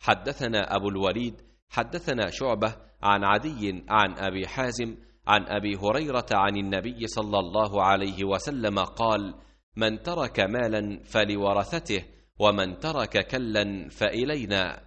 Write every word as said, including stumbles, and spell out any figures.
حدثنا أبو الوليد حدثنا شعبة عن عدي عن أبي حازم عن أبي هريرة عن النبي صلى الله عليه وسلم قال: من ترك مالا فلورثته، ومن ترك كلا فإلينا.